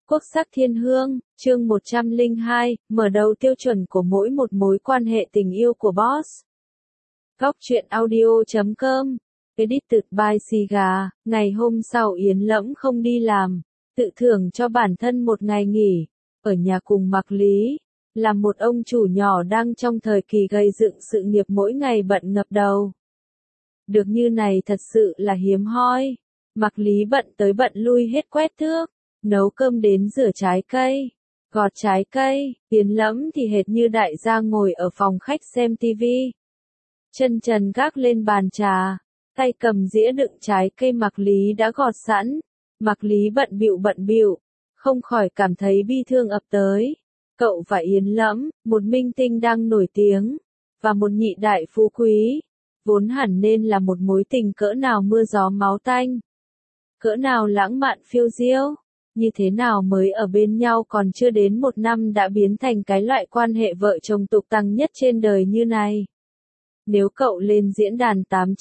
Quốc sắc thiên hương, chương 102, mở đầu tiêu chuẩn của mỗi một mối quan hệ tình yêu của boss. Góc truyện audio.com, edited by Siga, ngày hôm sau Yến Lẫm không đi làm, tự thưởng cho bản thân một ngày nghỉ, ở nhà cùng Mạc Lý, là một ông chủ nhỏ đang trong thời kỳ gây dựng sự nghiệp mỗi ngày bận ngập đầu. Được như này thật sự là hiếm hoi, Mạc Lý bận tới bận lui hết quét thước, nấu cơm đến rửa trái cây, gọt trái cây, Yến Lẫm thì hệt như đại gia ngồi ở phòng khách xem tivi. Chân trần gác lên bàn trà, tay cầm dĩa đựng trái cây Mạc Lý đã gọt sẵn. Mạc Lý bận bịu, không khỏi cảm thấy bi thương ập tới. Cậu và Yến Lẫm, một minh tinh đang nổi tiếng, và một nhị đại phú quý, vốn hẳn nên là một mối tình cỡ nào mưa gió máu tanh, cỡ nào lãng mạn phiêu diêu. Như thế nào mới ở bên nhau còn chưa đến một năm đã biến thành cái loại quan hệ vợ chồng tục tằng nhất trên đời như này. Nếu cậu lên diễn đàn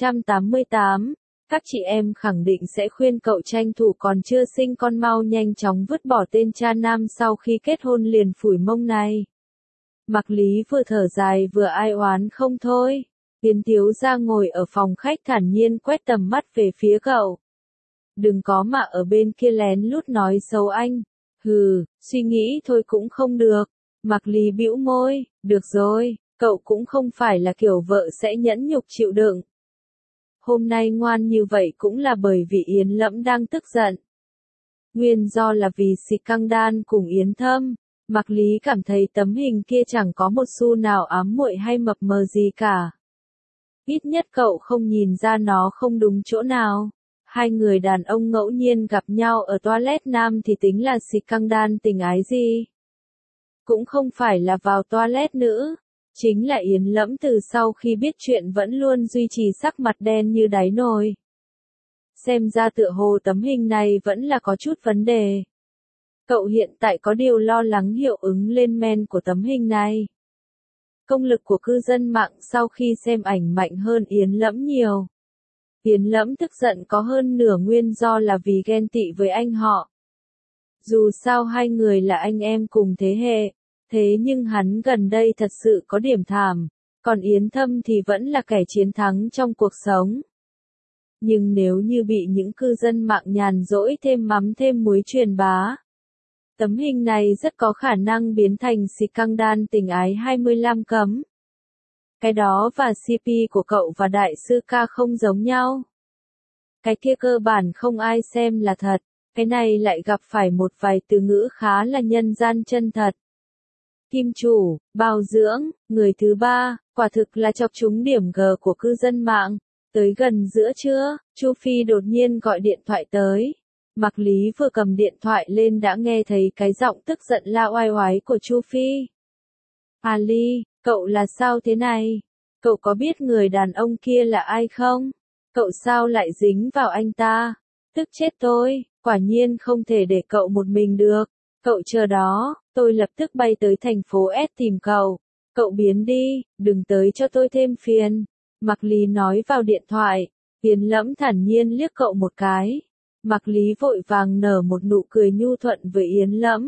888, các chị em khẳng định sẽ khuyên cậu tranh thủ còn chưa sinh con mau nhanh chóng vứt bỏ tên cha nam sau khi kết hôn liền phủi mông này. Mạc Lý vừa thở dài vừa ai oán không thôi. Yến thiếu gia ngồi ở phòng khách thản nhiên quét tầm mắt về phía cậu. Đừng có mà ở bên kia lén lút nói xấu anh. Hừ, suy nghĩ thôi cũng không được. Mạc Lý bĩu môi, được rồi, cậu cũng không phải là kiểu vợ sẽ nhẫn nhục chịu đựng. Hôm nay ngoan như vậy cũng là bởi vì Yến Lẫm đang tức giận. Nguyên do là vì scandal cùng Yến Thâm. Mạc Lý cảm thấy tấm hình kia chẳng có một xu nào ám muội hay mập mờ gì cả. Ít nhất cậu không nhìn ra nó không đúng chỗ nào. Hai người đàn ông ngẫu nhiên gặp nhau ở toilet nam thì tính là scandal tình ái gì? Cũng không phải là vào toilet nữ. Chính là Yến Lẫm từ sau khi biết chuyện vẫn luôn duy trì sắc mặt đen như đáy nồi. Xem ra tựa hồ tấm hình này vẫn là có chút vấn đề. Cậu hiện tại có điều lo lắng hiệu ứng lên men của tấm hình này. Công lực của cư dân mạng sau khi xem ảnh mạnh hơn Yến Lẫm nhiều. Yến Lẫm tức giận có hơn nửa nguyên do là vì ghen tị với anh họ. Dù sao hai người là anh em cùng thế hệ, thế nhưng hắn gần đây thật sự có điểm thảm, còn Yến Thâm thì vẫn là kẻ chiến thắng trong cuộc sống. Nhưng nếu như bị những cư dân mạng nhàn rỗi thêm mắm thêm muối truyền bá, tấm hình này rất có khả năng biến thành scandal tình ái 25 cấm. Cái đó và CP của cậu và đại sư ca không giống nhau. Cái kia cơ bản không ai xem là thật, cái này lại gặp phải một vài từ ngữ khá là nhân gian chân thật. Kim chủ, bao dưỡng, người thứ ba, quả thực là chọc trúng điểm G của cư dân mạng. Tới gần giữa trưa, Chu Phi đột nhiên gọi điện thoại tới. Mạc Lý vừa cầm điện thoại lên đã nghe thấy cái giọng tức giận la oai oái của Chu Phi. Ali, cậu là sao thế này? Cậu có biết người đàn ông kia là ai không? Cậu sao lại dính vào anh ta? Tức chết tôi, quả nhiên không thể để cậu một mình được. Cậu chờ đó, tôi lập tức bay tới thành phố S tìm cậu. Cậu biến đi, đừng tới cho tôi thêm phiền. Mạc Lý nói vào điện thoại. Yến Lẫm thản nhiên liếc cậu một cái. Mạc Lý vội vàng nở một nụ cười nhu thuận với Yến Lẫm.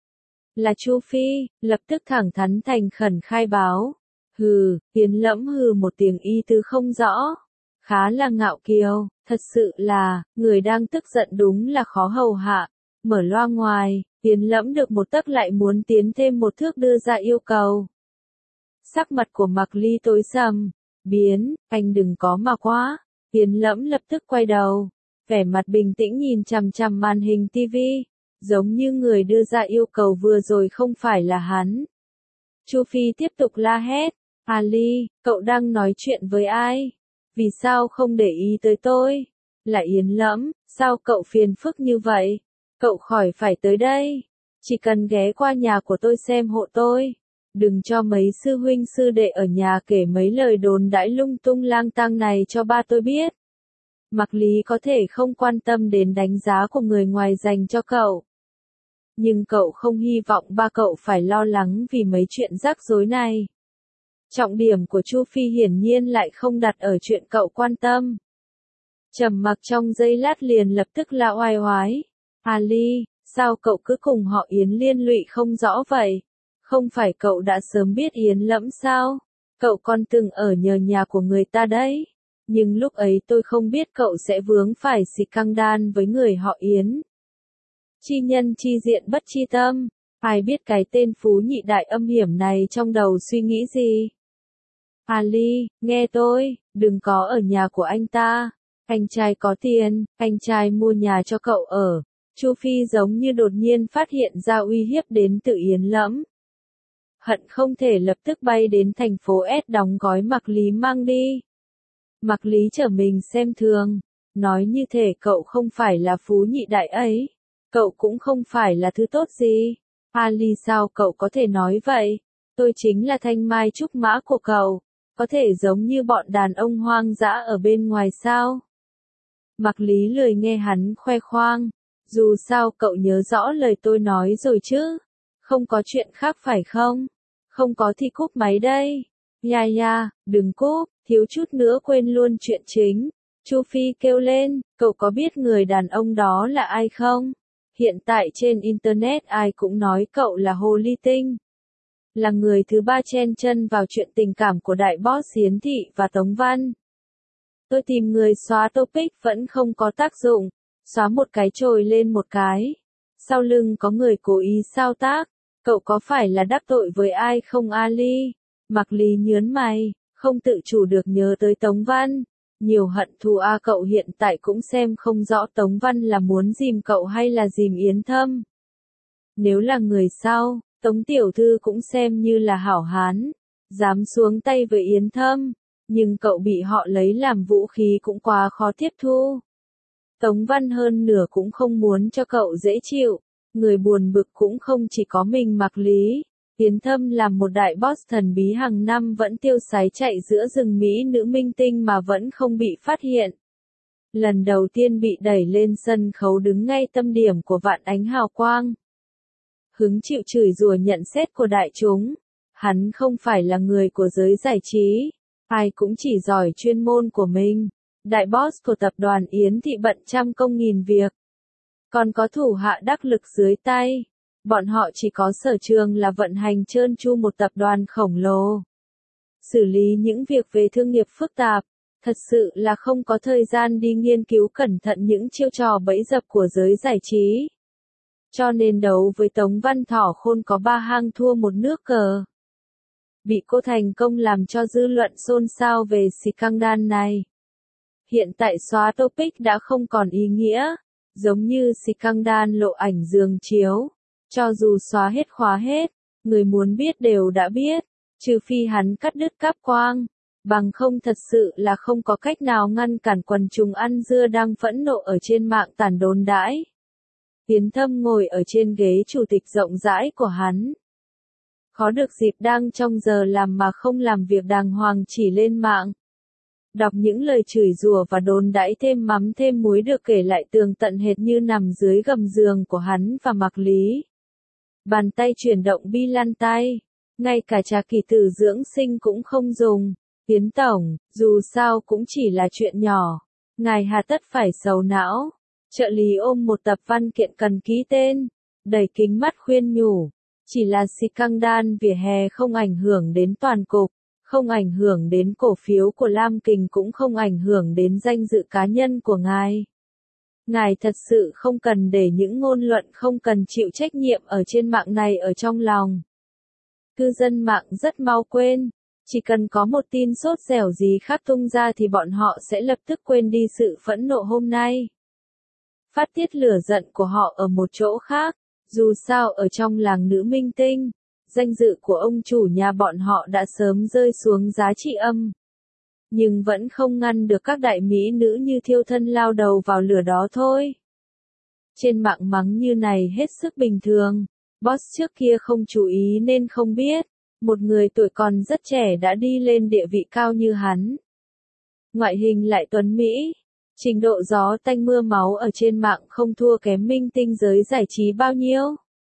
Là Chu Phi, lập tức thẳng thắn thành khẩn khai báo. Hừ, Yến Lẫm hừ một tiếng y tứ không rõ. Khá là ngạo kiều, thật sự là, người đang tức giận đúng là khó hầu hạ. Mở loa ngoài, Yến Lẫm được một tấc lại muốn tiến thêm một thước đưa ra yêu cầu. Sắc mặt của Mạc Lý tối sầm. Biến, anh đừng có mà quá. Yến Lẫm lập tức quay đầu. Vẻ mặt bình tĩnh nhìn chằm chằm màn hình tivi, giống như người đưa ra yêu cầu vừa rồi không phải là hắn. Chu Phi tiếp tục la hét, Ali, cậu đang nói chuyện với ai? Vì sao không để ý tới tôi? Là Yến Lẫm, sao cậu phiền phức như vậy? Cậu khỏi phải tới đây. Chỉ cần ghé qua nhà của tôi xem hộ tôi. Đừng cho mấy sư huynh sư đệ ở nhà kể mấy lời đồn đãi lung tung lang tang này cho ba tôi biết. Mạc Lý có thể không quan tâm đến đánh giá của người ngoài dành cho cậu. Nhưng cậu không hy vọng ba cậu phải lo lắng vì mấy chuyện rắc rối này. Trọng điểm của Chu Phi hiển nhiên lại không đặt ở chuyện cậu quan tâm. Trầm mặc trong giây lát liền lập tức la oai oái. Ali, Sao cậu cứ cùng họ Yến liên lụy không rõ vậy? Không phải cậu đã sớm biết Yến Lẫm sao? Cậu còn từng ở nhờ nhà của người ta đấy. Nhưng lúc ấy tôi không biết cậu sẽ vướng phải scandal với người họ Yến. Chi nhân chi diện bất chi tâm. Ai biết cái tên phú nhị đại âm hiểm này trong đầu suy nghĩ gì? Ali, nghe tôi, đừng có ở nhà của anh ta. Anh trai có tiền, anh trai mua nhà cho cậu ở. Chu Phi giống như đột nhiên phát hiện ra uy hiếp đến từ Yến Lẫm. Hận không thể lập tức bay đến thành phố S đóng gói Mạc Lý mang đi. Mạc Lý trở mình xem thường, nói như thể cậu không phải là phú nhị đại ấy. Cậu cũng không phải là thứ tốt gì. Ali, sao cậu có thể nói vậy? Tôi chính là thanh mai trúc mã của cậu. Có thể giống như bọn đàn ông hoang dã ở bên ngoài sao? Mạc Lý lười nghe hắn khoe khoang. Dù sao cậu nhớ rõ lời tôi nói rồi chứ. Không có chuyện khác phải không? Không có thì cúp máy đây. Ya, đừng cúp, thiếu chút nữa quên luôn chuyện chính. Chu Phi kêu lên, cậu có biết người đàn ông đó là ai không? Hiện tại trên Internet ai cũng nói cậu là hồ ly tinh. Là người thứ ba chen chân vào chuyện tình cảm của đại boss Yến Thị và Tống Văn. Tôi tìm người xóa topic vẫn không có tác dụng. Xóa một cái trồi lên một cái. Sau lưng có người cố ý sao tác. Cậu có phải là đắc tội với ai không Ali? Mạc Lý nhớn mày, không tự chủ được nhớ tới Tống Văn. Nhiều hận thù cậu hiện tại cũng xem không rõ Tống Văn là muốn dìm cậu hay là dìm Yến Thâm. Nếu là người sau, Tống tiểu thư cũng xem như là hảo hán. Dám xuống tay với Yến Thâm. Nhưng cậu bị họ lấy làm vũ khí cũng quá khó tiếp thu. Tống Văn hơn nửa cũng không muốn cho cậu dễ chịu. Người buồn bực cũng không chỉ có mình Mạc Lý. Yến Thâm là một đại boss thần bí hàng năm vẫn tiêu sái chạy giữa rừng Mỹ nữ minh tinh mà vẫn không bị phát hiện. Lần đầu tiên bị đẩy lên sân khấu đứng ngay tâm điểm của vạn ánh hào quang. Hứng chịu chửi rủa nhận xét của đại chúng. Hắn không phải là người của giới giải trí. Ai cũng chỉ giỏi chuyên môn của mình. Đại boss của tập đoàn Yến Thị bận trăm công nghìn việc. Còn có thủ hạ đắc lực dưới tay. Bọn họ chỉ có sở trường là vận hành trơn tru một tập đoàn khổng lồ. Xử lý những việc về thương nghiệp phức tạp. Thật sự là không có thời gian đi nghiên cứu cẩn thận những chiêu trò bẫy dập của giới giải trí. Cho nên đấu với Tống Văn Thỏ Khôn có 3 hang thua 1 nước cờ. Bị cô thành công làm cho dư luận xôn xao về scandal này. Hiện tại xóa topic đã không còn ý nghĩa. Giống như scandal lộ ảnh giường chiếu. Cho dù xóa hết khóa hết, người muốn biết đều đã biết. Trừ phi hắn cắt đứt cáp quang. Bằng không thật sự là không có cách nào ngăn cản quần chúng ăn dưa đang phẫn nộ ở trên mạng tản đồn đãi. Yến Thâm ngồi ở trên ghế chủ tịch rộng rãi của hắn. Khó được dịp đang trong giờ làm mà không làm việc đàng hoàng chỉ lên mạng. Đọc những lời chửi rủa và đồn đãi thêm mắm thêm muối được kể lại tường tận hệt như nằm dưới gầm giường của hắn và Mạc Lý. Bàn tay chuyển động bi lăn tay. Ngay cả trà kỳ tử dưỡng sinh cũng không dùng. Yến Tổng, dù sao cũng chỉ là chuyện nhỏ. Ngài hà tất phải sầu não. Trợ lý ôm một tập văn kiện cần ký tên. Đầy kính mắt khuyên nhủ. Chỉ là scandal vỉa hè không ảnh hưởng đến toàn cục. Không ảnh hưởng đến cổ phiếu của Lam Kình cũng không ảnh hưởng đến danh dự cá nhân của ngài. Ngài thật sự không cần để những ngôn luận không cần chịu trách nhiệm ở trên mạng này ở trong lòng. Cư dân mạng rất mau quên. Chỉ cần có một tin sốt dẻo gì khác tung ra thì bọn họ sẽ lập tức quên đi sự phẫn nộ hôm nay. Phát tiết lửa giận của họ ở một chỗ khác. Dù sao ở trong làng nữ minh tinh, danh dự của ông chủ nhà bọn họ đã sớm rơi xuống giá trị âm. Nhưng vẫn không ngăn được các đại mỹ nữ như thiêu thân lao đầu vào lửa đó thôi. Trên mạng mắng như này hết sức bình thường. Boss trước kia không chú ý nên không biết. Một người tuổi còn rất trẻ đã đi lên địa vị cao như hắn. Ngoại hình lại tuấn mỹ. Trình độ gió tanh mưa máu ở trên mạng không thua kém minh tinh giới giải trí bao nhiêu.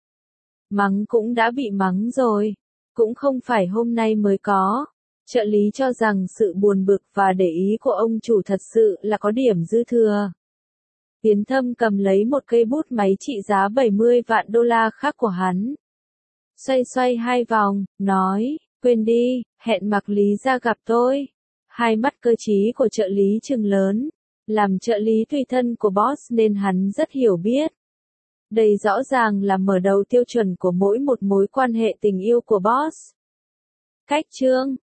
Mắng cũng đã bị mắng rồi. Cũng không phải hôm nay mới có. Trợ lý cho rằng sự buồn bực và để ý của ông chủ thật sự là có điểm dư thừa. Tiến Thâm cầm lấy một cây bút máy trị giá 70 vạn đô la khác của hắn. Xoay xoay 2 vòng, nói, quên đi, hẹn Mạc Lý ra gặp tôi. Hai mắt cơ trí của trợ lý trừng lớn. Làm trợ lý tùy thân của boss nên hắn rất hiểu biết. Đây rõ ràng là mở đầu tiêu chuẩn của mỗi một mối quan hệ tình yêu của boss. Cách chương